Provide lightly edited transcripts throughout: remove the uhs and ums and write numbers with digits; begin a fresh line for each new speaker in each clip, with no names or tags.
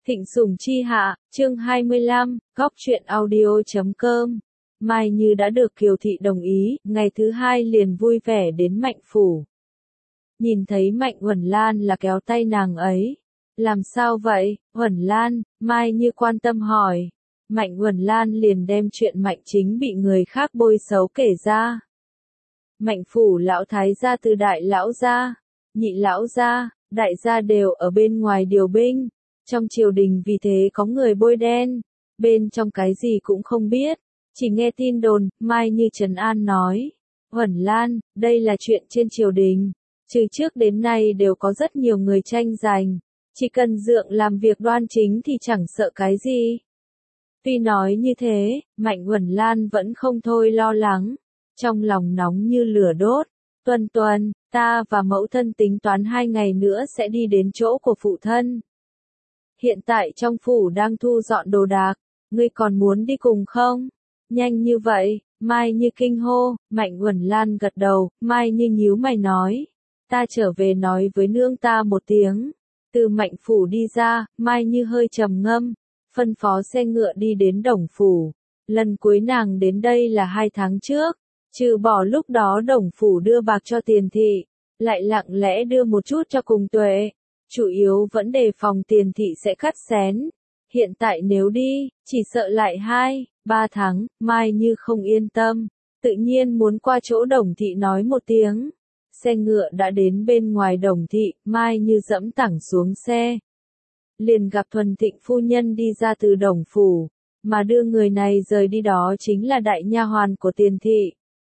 Thịnh Sủng Chi Hạ, chương 25, góc truyện audio.com. Mai Như đã được Kiều Thị đồng ý, ngày thứ hai liền vui vẻ đến Mạnh phủ. Nhìn thấy Mạnh Uẩn Lan là kéo tay nàng ấy. Làm sao vậy, Uẩn Lan? Mai Như quan tâm hỏi. Mạnh Uẩn Lan liền đem chuyện Mạnh Chính bị người khác bôi xấu kể ra. Mạnh phủ lão thái gia từ đại lão gia, nhị lão gia, đại gia đều ở bên ngoài điều binh. Trong triều đình vì thế có người bôi đen, bên trong cái gì cũng không biết, chỉ nghe tin đồn. Mai Như trấn an nói, Uẩn Lan, đây là chuyện trên triều đình, từ trước đến nay đều có rất nhiều người tranh giành, chỉ cần dượng làm việc đoan chính thì chẳng sợ cái gì. Tuy nói như thế, Mạnh Uẩn Lan vẫn không thôi lo lắng, trong lòng nóng như lửa đốt. Tuần tuần, ta và mẫu thân tính toán 2 ngày nữa sẽ đi đến chỗ của phụ thân. Hiện tại trong phủ đang thu dọn đồ đạc, ngươi còn muốn đi cùng không? Nhanh như vậy, Mai Như kinh hô. Mạnh Uẩn Lan gật đầu. Mai Như nhíu mày nói, ta trở về nói với nương ta một tiếng. Từ Mạnh phủ đi ra, Mai Như hơi trầm ngâm, phân phó xe ngựa đi đến Đồng phủ. Lần cuối nàng đến đây là 2 tháng trước, trừ bỏ lúc đó Đồng phủ đưa bạc cho Tiền thị, lại lặng lẽ đưa một chút cho Cùng Tuệ. Chủ yếu vẫn đề phòng Tiền thị sẽ cắt xén. Hiện tại nếu đi, chỉ sợ lại 2-3 tháng. Mai Như không yên tâm, tự nhiên muốn qua chỗ Đồng thị nói một tiếng. Xe ngựa đã đến bên ngoài Đồng thị, Mai Như dẫm thẳng xuống xe. Liền gặp Thuần Thịnh phu nhân đi ra từ Đồng phủ, mà đưa người này rời đi đó chính là đại nha hoàn của Tiền thị.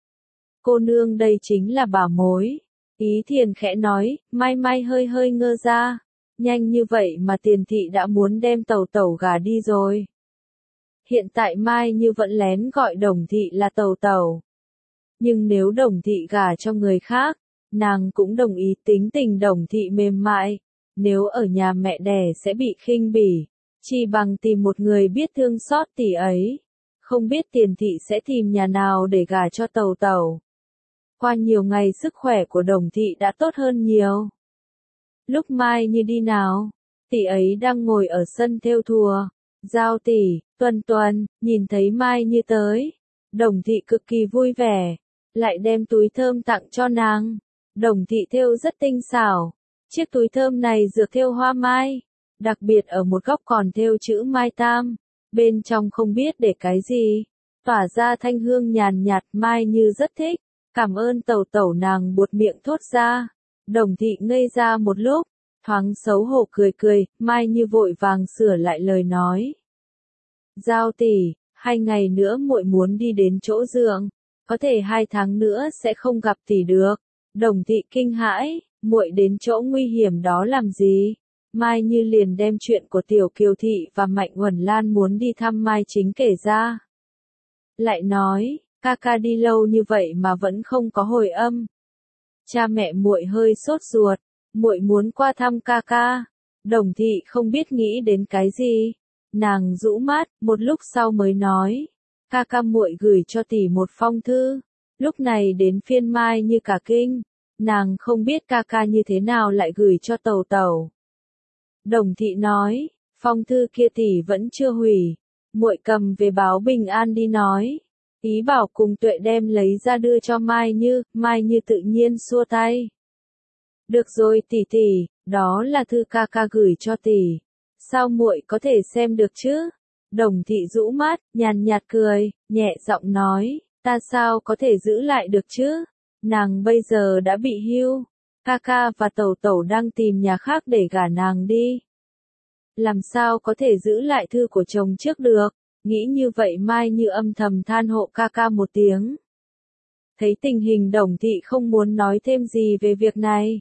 Cô nương đây chính là bà mối. Ý Thiền khẽ nói. Mai Mai hơi hơi ngơ ra. Nhanh như vậy mà Tiền thị đã muốn đem Tẩu Tẩu gả đi rồi. Hiện tại Mai Như vẫn lén gọi Đồng thị là Tẩu Tẩu. Nhưng nếu Đồng thị gả cho người khác, nàng cũng đồng ý. Tính tình Đồng thị mềm mại, nếu ở nhà mẹ đẻ sẽ bị khinh bỉ, chỉ bằng tìm một người biết thương xót tỷ ấy. Không biết Tiền thị sẽ tìm nhà nào để gả cho Tẩu Tẩu. Qua nhiều ngày sức khỏe của Đồng thị đã tốt hơn nhiều. Lúc Mai Như đi nào, tỷ ấy đang ngồi ở sân thêu thùa. Giao tỷ, Tuần Tuần, nhìn thấy Mai Như tới, Đồng thị cực kỳ vui vẻ, lại đem túi thơm tặng cho nàng. Đồng thị thêu rất tinh xảo, chiếc túi thơm này dược thêu hoa mai, đặc biệt ở một góc còn thêu chữ Mai Tam, bên trong không biết để cái gì, tỏa ra thanh hương nhàn nhạt. Mai Như rất thích. Cảm ơn Tẩu Tẩu, nàng buột miệng thốt ra. Đồng thị ngây ra một lúc, thoáng xấu hổ cười cười. Mai Như vội vàng sửa lại lời nói. Giao tỷ, 2 ngày nữa muội muốn đi đến chỗ dượng, có thể 2 tháng nữa sẽ không gặp tỷ được. Đồng thị kinh hãi, muội đến chỗ nguy hiểm đó làm gì? Mai Như liền đem chuyện của Tiểu Kiều thị và Mạnh Uẩn Lan muốn đi thăm Mai Chính kể ra. Lại nói, ca ca đi lâu như vậy mà vẫn không có hồi âm. Cha mẹ muội hơi sốt ruột, muội muốn qua thăm ca ca. Đồng thị không biết nghĩ đến cái gì, nàng rũ mắt, một lúc sau mới nói, ca ca muội gửi cho tỷ một phong thư. Lúc này đến phiên Mai Như cả kinh, nàng không biết ca ca như thế nào lại gửi cho Tẩu Tẩu. Đồng thị nói, phong thư kia tỷ vẫn chưa hủy, muội cầm về báo bình an đi nói. Ý bảo Cùng Tuệ đem lấy ra đưa cho Mai Như. Mai Như tự nhiên xua tay. Được rồi tỷ tỷ, đó là thư ca ca gửi cho tỷ, sao muội có thể xem được chứ? Đồng thị rũ mắt, nhàn nhạt cười, nhẹ giọng nói, ta sao có thể giữ lại được chứ? Nàng bây giờ đã bị hưu, ca ca và Tẩu Tẩu đang tìm nhà khác để gả nàng đi. Làm sao có thể giữ lại thư của chồng trước được? Nghĩ như vậy Mai Như âm thầm than hộ ca ca một tiếng. Thấy tình hình Đồng thị không muốn nói thêm gì về việc này,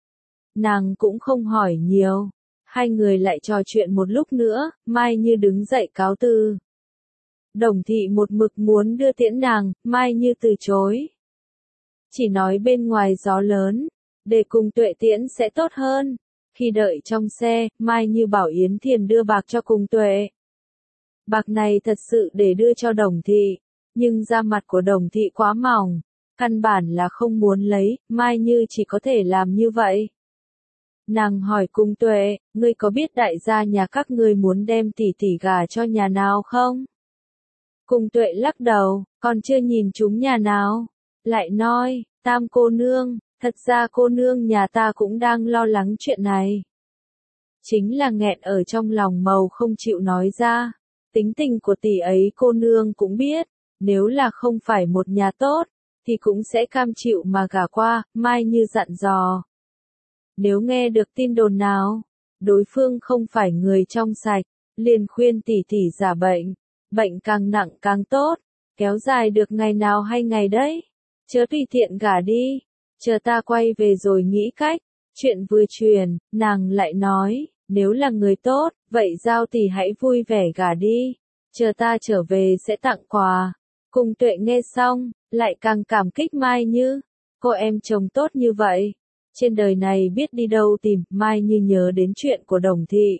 nàng cũng không hỏi nhiều. 2 người lại trò chuyện một lúc nữa. Mai Như đứng dậy cáo từ. Đồng thị một mực muốn đưa tiễn nàng. Mai Như từ chối, chỉ nói bên ngoài gió lớn, để Cùng Tuệ tiễn sẽ tốt hơn. Khi đợi trong xe, Mai Như bảo Yến Thiền đưa bạc cho Cùng Tuệ. Bạc này thật sự để đưa cho Đồng thị, nhưng da mặt của Đồng thị quá mỏng, căn bản là không muốn lấy. Mai Như chỉ có thể làm như vậy. Nàng hỏi Cung Tuệ, ngươi có biết đại gia nhà các ngươi muốn đem tỷ tỷ gả cho nhà nào không? Cung Tuệ lắc đầu, còn chưa nhìn chúng nhà nào. Lại nói, Tam cô nương, thật ra cô nương nhà ta cũng đang lo lắng chuyện này. Chính là nghẹn ở trong lòng màu không chịu nói ra. Tính tình của tỷ ấy cô nương cũng biết, nếu là không phải một nhà tốt, thì cũng sẽ cam chịu mà gả qua, Mai Như dặn dò. Nếu nghe được tin đồn nào, đối phương không phải người trong sạch, liền khuyên tỷ tỷ giả bệnh, bệnh càng nặng càng tốt, kéo dài được ngày nào hay ngày đấy, chớ tùy tiện gả đi, chờ ta quay về rồi nghĩ cách. Chuyện vừa truyền, nàng lại nói, nếu là người tốt, vậy Giao tỷ hãy vui vẻ gả đi, chờ ta trở về sẽ tặng quà. Cung Tuệ nghe xong, lại càng cảm kích Mai Như, cô em chồng tốt như vậy, trên đời này biết đi đâu tìm. Mai Như nhớ đến chuyện của Đồng Thị.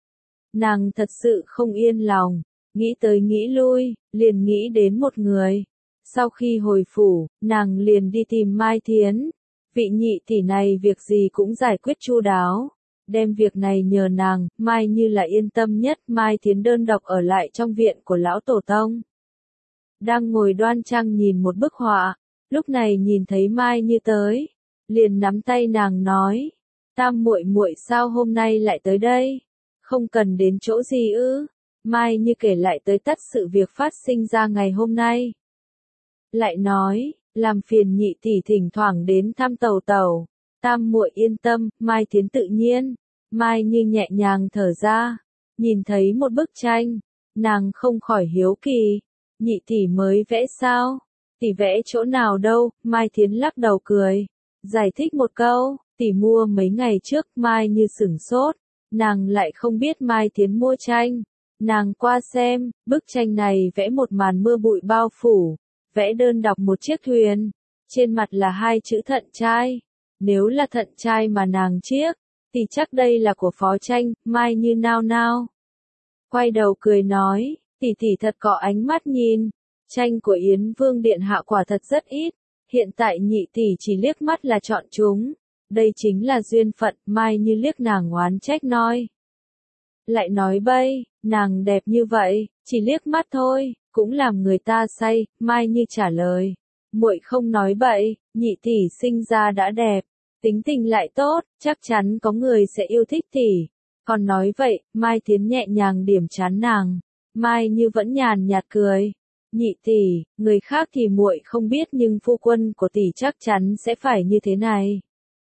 Nàng thật sự không yên lòng, nghĩ tới nghĩ lui, liền nghĩ đến một người. Sau khi hồi phủ, nàng liền đi tìm Mai Thiến. Vị nhị tỷ này việc gì cũng giải quyết chu đáo. Đem việc này nhờ nàng, Mai Như là yên tâm nhất. Mai Thiến đơn độc ở lại trong viện của lão tổ tông. Đang ngồi đoan trang nhìn một bức họa, lúc này nhìn thấy Mai Như tới, liền nắm tay nàng nói, Tam muội muội sao hôm nay lại tới đây? Không cần đến chỗ gì ư? Mai Như kể lại tới tất sự việc phát sinh ra ngày hôm nay. Lại nói, làm phiền nhị tỷ thỉnh thoảng đến thăm Tẩu Tẩu. Tam muội yên tâm, Mai Thiến tự nhiên. Mai Như nhẹ nhàng thở ra, nhìn thấy một bức tranh, nàng không khỏi hiếu kỳ, nhị tỷ mới vẽ sao? Tỷ vẽ chỗ nào đâu? Mai Thiến lắc đầu cười, giải thích một câu, tỷ mua mấy ngày trước. Mai Như sửng sốt, nàng lại không biết Mai Thiến mua tranh. Nàng qua xem, bức tranh này vẽ một màn mưa bụi bao phủ, vẽ đơn đọc một chiếc thuyền, trên mặt là hai chữ Thận Trai. Nếu là Thận Trai mà nàng chiếc, thì chắc đây là của Phó Tranh. Mai Như nao nao, quay đầu cười nói, tỷ tỷ thật có ánh mắt nhìn, tranh của Yến Vương Điện Hạ quả thật rất ít, hiện tại nhị tỷ chỉ liếc mắt là chọn chúng, đây chính là duyên phận. Mai Như liếc nàng oán trách nói. Lại nói bậy, nàng đẹp như vậy, chỉ liếc mắt thôi, cũng làm người ta say. Mai Như trả lời, muội không nói bậy, nhị tỷ sinh ra đã đẹp, tính tình lại tốt, chắc chắn có người sẽ yêu thích tỷ. Còn nói vậy, Mai Thiến nhẹ nhàng điểm trán nàng. Mai Như vẫn nhàn nhạt cười, nhị tỷ, người khác thì muội không biết nhưng phu quân của tỷ chắc chắn sẽ phải như thế này.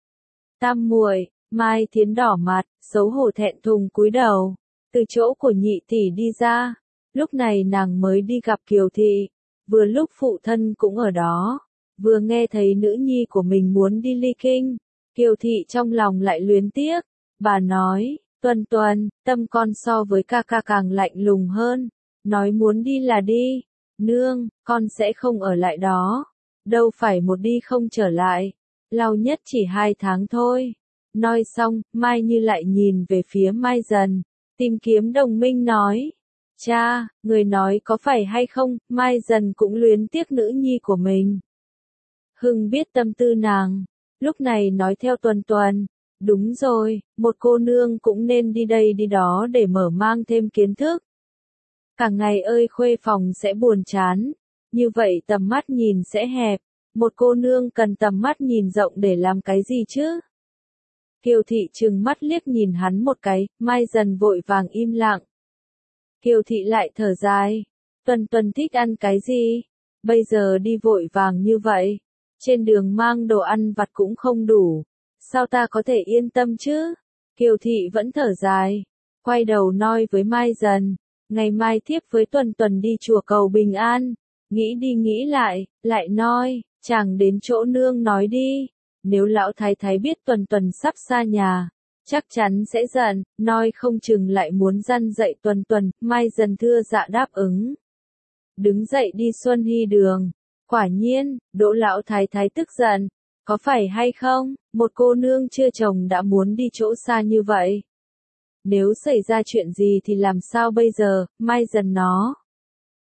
Tam muội. Mai Thiến đỏ mặt, xấu hổ thẹn thùng cúi đầu, từ chỗ của nhị tỷ đi ra. Lúc này nàng mới đi gặp Kiều Thị, vừa lúc phụ thân cũng ở đó, vừa nghe thấy nữ nhi của mình muốn đi ly kinh, Kiều Thị trong lòng lại luyến tiếc, bà nói, Tuần Tuần, tâm con so với ca ca càng lạnh lùng hơn, nói muốn đi là đi, nương, con sẽ không ở lại đó, đâu phải một đi không trở lại, lâu nhất chỉ 2 tháng thôi. Nói xong, Mai Như lại nhìn về phía Mai Dần, tìm kiếm đồng minh nói, cha, người nói có phải hay không? Mai Dần cũng luyến tiếc nữ nhi của mình. Hưng biết tâm tư nàng, lúc này nói theo Tuần Tuần, đúng rồi, một cô nương cũng nên đi đây đi đó để mở mang thêm kiến thức. Cả ngày ơi khuê phòng sẽ buồn chán, như vậy tầm mắt nhìn sẽ hẹp, một cô nương cần tầm mắt nhìn rộng để làm cái gì chứ? Kiều Thị trừng mắt liếc nhìn hắn một cái, Mai Dần vội vàng im lặng. Kiều Thị lại thở dài, Tuần Tuần thích ăn cái gì? Bây giờ đi vội vàng như vậy, trên đường mang đồ ăn vặt cũng không đủ, sao ta có thể yên tâm chứ? Kiều Thị vẫn thở dài, quay đầu nói với Mai Dần, ngày mai thiếp với Tuần Tuần đi chùa cầu bình an. Nghĩ đi nghĩ lại nói, chàng đến chỗ nương nói đi. Nếu lão thái thái biết Tuần Tuần sắp xa nhà, chắc chắn sẽ giận, nói không chừng lại muốn răn dạy Tuần Tuần. Mai Dần thưa dạ đáp ứng, đứng dậy đi Xuân Hy đường. Quả nhiên, Đỗ lão thái thái tức giận, có phải hay không, một cô nương chưa chồng đã muốn đi chỗ xa như vậy. Nếu xảy ra chuyện gì thì làm sao bây giờ? Mai Dần nó,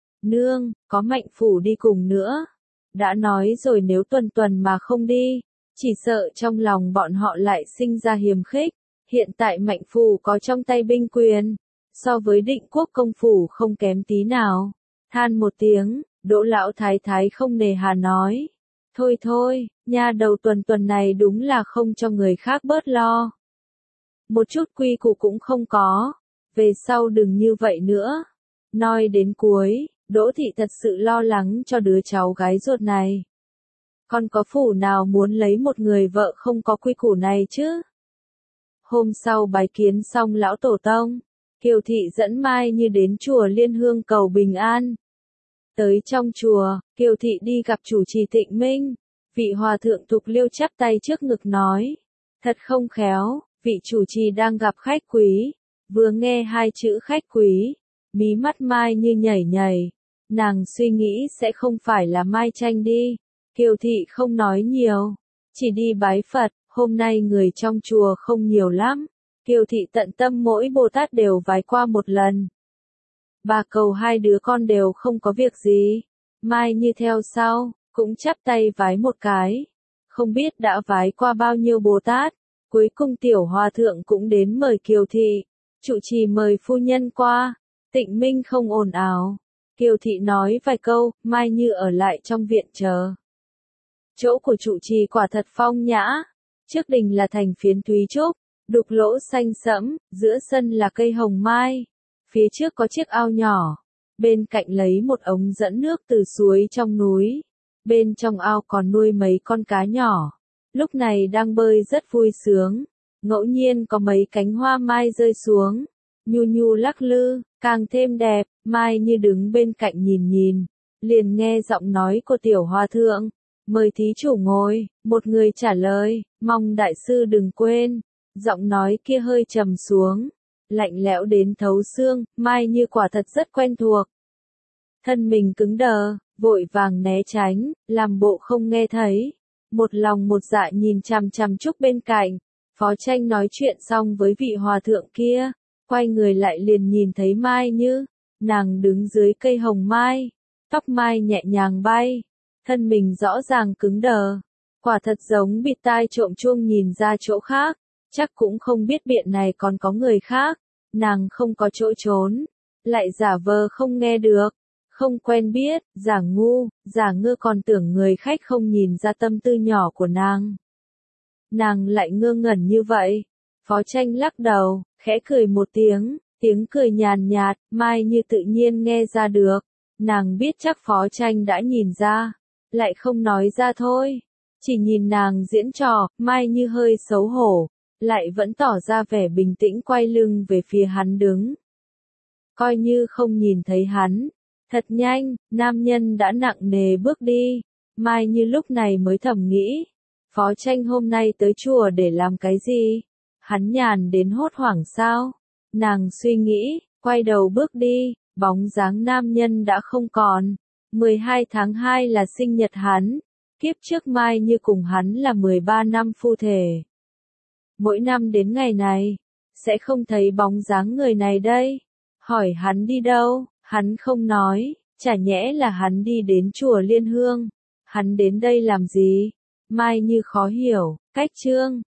nương, có Mạnh Phủ đi cùng nữa. Đã nói rồi nếu Tuần Tuần mà không đi, Chỉ sợ trong lòng bọn họ lại sinh ra hiềm khích, hiện tại Mạnh Phủ có trong tay binh quyền, so với Định Quốc công phủ không kém tí nào. Than một tiếng, Đỗ lão thái thái không nề hà nói. Thôi thôi, nha đầu tuần này đúng là không cho người khác bớt lo. Một chút quy củ cũng không có, về sau đừng như vậy nữa. Nói đến cuối, Đỗ thị thật sự lo lắng cho đứa cháu gái ruột này. Còn có phủ nào muốn lấy một người vợ không có quy củ này chứ? Hôm sau bái kiến xong lão tổ tông, Kiều thị dẫn Mai Như đến chùa Liên Hương cầu bình an. Tới trong chùa, Kiều thị đi gặp chủ trì Tịnh Minh, vị hòa thượng Thục Liêu chắp tay trước ngực nói, thật không khéo, vị chủ trì đang gặp khách quý, vừa nghe hai chữ khách quý, mí mắt Mai Như nhảy nhảy, nàng suy nghĩ sẽ không phải là Mai Tranh đi. Kiều thị không nói nhiều, chỉ đi bái Phật, hôm nay người trong chùa không nhiều lắm, Kiều thị tận tâm mỗi Bồ Tát đều vái qua một lần. Bà cầu hai đứa con đều không có việc gì, Mai Như theo sau, cũng chắp tay vái một cái, không biết đã vái qua bao nhiêu Bồ Tát, cuối cùng tiểu hòa thượng cũng đến mời Kiều thị, trụ trì mời phu nhân qua, Tịnh Minh không ồn ào, Kiều thị nói vài câu, Mai Như ở lại trong viện chờ. Chỗ của trụ trì quả thật phong nhã, trước đình là thành phiến thúy trúc, đục lỗ xanh sẫm, giữa sân là cây hồng mai, phía trước có chiếc ao nhỏ, bên cạnh lấy một ống dẫn nước từ suối trong núi, bên trong ao còn nuôi mấy con cá nhỏ, lúc này đang bơi rất vui sướng, ngẫu nhiên có mấy cánh hoa mai rơi xuống, nhu nhu lắc lư, càng thêm đẹp. Mai Như đứng bên cạnh nhìn nhìn, liền nghe giọng nói của tiểu hòa thượng, mời thí chủ ngồi, một người trả lời, mong đại sư đừng quên, giọng nói kia hơi trầm xuống, lạnh lẽo đến thấu xương, Mai Như quả thật rất quen thuộc. Thân mình cứng đờ, vội vàng né tránh, làm bộ không nghe thấy, một lòng một dạ nhìn chằm chằm Trúc bên cạnh, Phó Tranh nói chuyện xong với vị hòa thượng kia, quay người lại liền nhìn thấy Mai Như. Nàng đứng dưới cây hồng mai, tóc mai nhẹ nhàng bay, thân mình rõ ràng cứng đờ, quả thật giống bịt tai trộm chuông nhìn ra chỗ khác, chắc cũng không biết biện này còn có người khác, nàng không có chỗ trốn, lại giả vờ không nghe được, không quen biết, giả ngu, giả ngơ còn tưởng người khách không nhìn ra tâm tư nhỏ của nàng. Nàng lại ngơ ngẩn như vậy, Phó Tranh lắc đầu, khẽ cười một tiếng. Tiếng cười nhàn nhạt, Mai Như tự nhiên nghe ra được, nàng biết chắc Phó Tranh đã nhìn ra, lại không nói ra thôi, chỉ nhìn nàng diễn trò, Mai Như hơi xấu hổ, lại vẫn tỏ ra vẻ bình tĩnh quay lưng về phía hắn đứng. Coi như không nhìn thấy hắn, thật nhanh, nam nhân đã nặng nề bước đi, Mai Như lúc này mới thầm nghĩ, Phó Tranh hôm nay tới chùa để làm cái gì? Hắn nhàn đến hốt hoảng sao? Nàng suy nghĩ, quay đầu bước đi, bóng dáng nam nhân đã không còn. 12 tháng 2 là sinh nhật hắn, kiếp trước Mai Như cùng hắn là 13 năm phu thể. Mỗi năm đến ngày này, sẽ không thấy bóng dáng người này đây. Hỏi hắn đi đâu, hắn không nói, chả nhẽ là hắn đi đến chùa Liên Hương. Hắn đến đây làm gì? Mai Như khó hiểu, cách chương.